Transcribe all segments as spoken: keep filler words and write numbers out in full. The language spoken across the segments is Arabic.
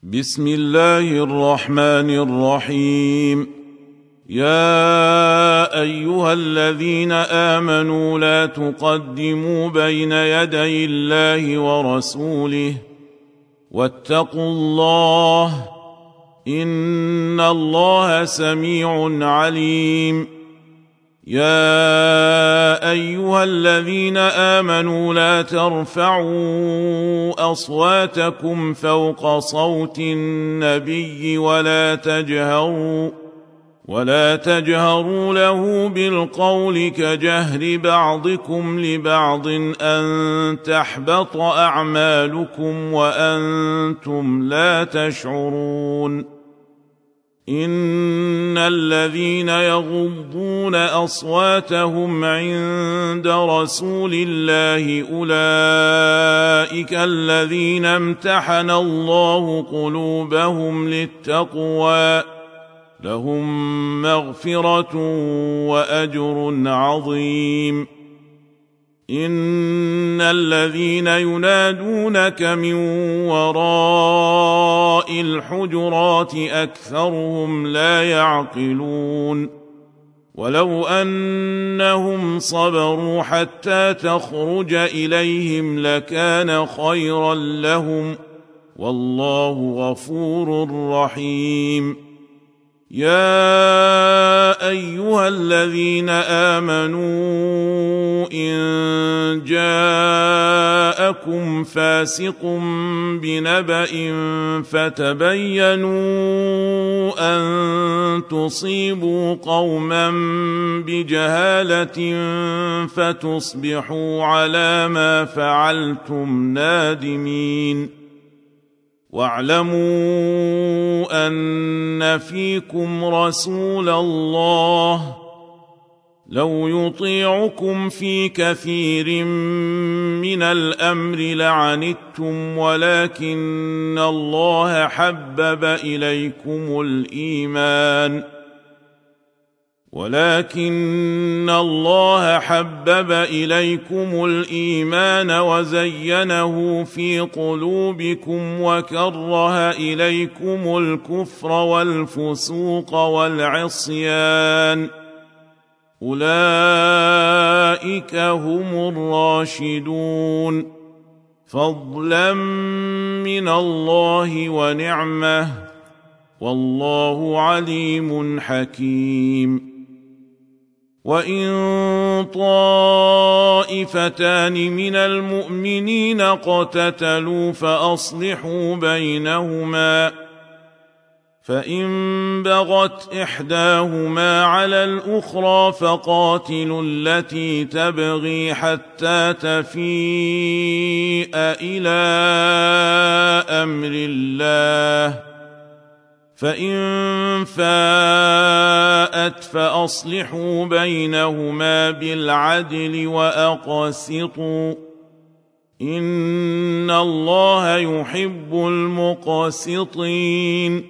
بسم الله الرحمن الرحيم. يا أيها الذين آمنوا لا تقدموا بين يدي الله ورسوله واتقوا الله إن الله سميع عليم. يا أيها الذين آمنوا لا ترفعوا أصواتكم فوق صوت النبي ولا تجهروا ولا تجهروا له بالقول كجهر بعضكم لبعض أن تحبط أعمالكم وأنتم لا تشعرون. إن الذين يغضون أصواتهم عند رسول الله أولئك الذين امتحن الله قلوبهم للتقوى لهم مغفرة وأجر عظيم. إن الذين ينادونك من وراء الحجرات أكثرهم لا يعقلون. ولو أنهم صبروا حتى تخرج إليهم لكان خيرا لهم والله غفور رحيم. يا أيها الذين آمنوا إن جاءكم فاسق بنبأ فتبينوا أن تصيبوا قوما بجهالة فتصبحوا على ما فعلتم نادمين. واعلموا أن فيكم رسول الله لو يطيعكم في كثير من الأمر لعنتم ولكن الله حبب إليكم الإيمان ولكن الله حبب إليكم الإيمان وزينه في قلوبكم وكره إليكم الكفر والفسوق والعصيان أولئك هم الراشدون فضلا من الله ونعمه والله عليم حكيم. وإن طائفتان من المؤمنين اقتتلوا فأصلحوا بينهما فإن بغت إحداهما على الأخرى فقاتلوا التي تبغي حتى تفيء إلى أمر الله فإن فاءت فأصلحوا بينهما بالعدل وأقسطوا إن الله يحب المقسطين.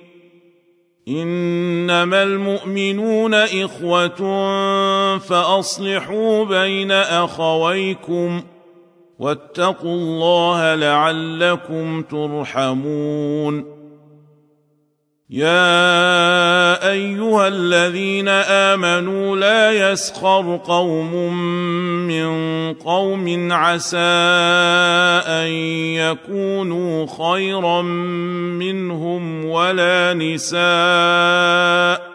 إنما المؤمنون إخوة فأصلحوا بين أخويكم واتقوا الله لعلكم ترحمون. يا أيها الذين آمنوا لا يسخر قوم من قوم عسى أن يكونوا خيرا منهم ولا نساء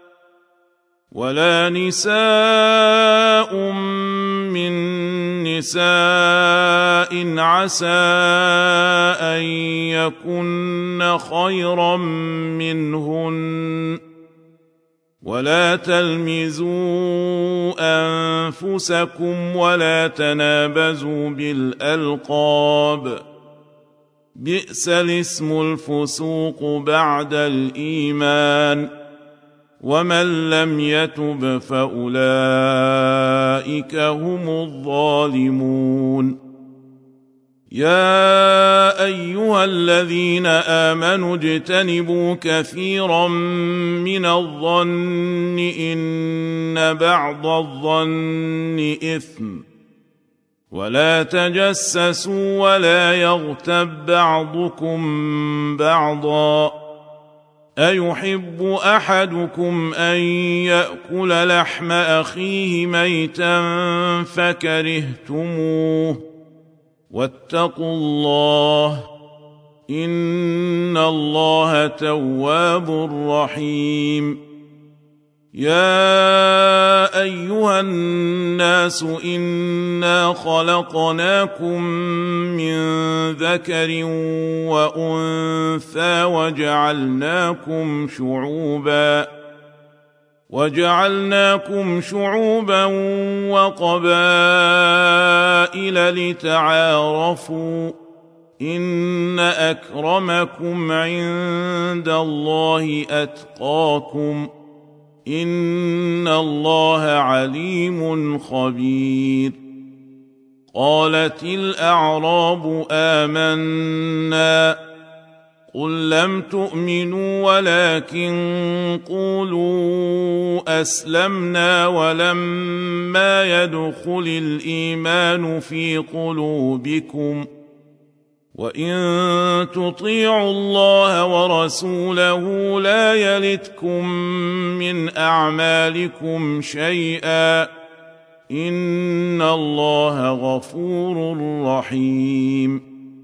ولا نساء من نساء عسى أن يكن خيرا منهن ولا تلمزوا أنفسكم ولا تنابزوا بالألقاب بئس الاسم الفسوق بعد الإيمان ومن لم يتب فأولئك هم الظالمون. يا أيها الذين آمنوا اجتنبوا كثيرا من الظن إن بعض الظن إثم ولا تجسسوا ولا يغتب بعضكم بعضا أيحب أحدكم أن يأكل لحم أخيه ميتا فكرهتموه واتقوا الله إن الله تواب رحيم يا أيها الناس إنا خلقناكم من ذكر وأنثى وجعلناكم شعوبا وجعلناكم شعوبا وقبائل لتعارفوا إن أكرمكم عند الله أتقاكم إن الله عليم خبير قالت الأعراب آمنا قل لم تؤمنوا ولكن قولوا أسلمنا ولما يدخل الإيمان في قلوبكم وإن تطيعوا الله ورسوله لا يلتكم من أعمالكم شيئا إن الله غفور رحيم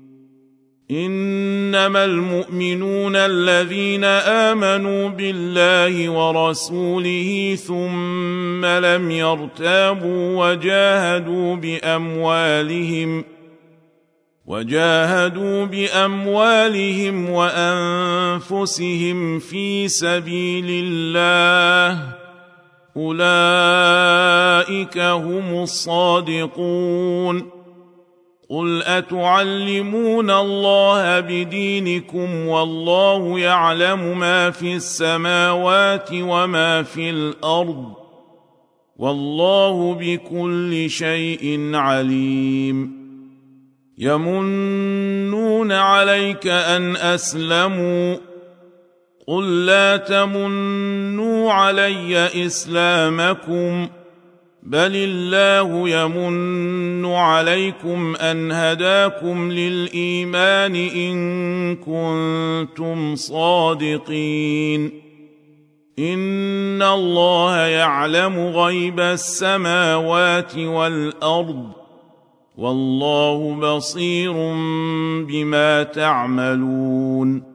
إنما المؤمنون الذين آمنوا بالله ورسوله ثم لم يرتابوا وجاهدوا بأموالهم وجاهدوا بأموالهم وأنفسهم في سبيل الله أولئك هم الصادقون قل أتعلمون الله بدينكم والله يعلم ما في السماوات وما في الأرض والله بكل شيء عليم يمنون عليك أن أسلموا قل لا تمنوا علي إسلامكم بل الله يمن عليكم أن هداكم للإيمان إن كنتم صادقين إن الله يعلم غيب السماوات والأرض والله بصير بما تعملون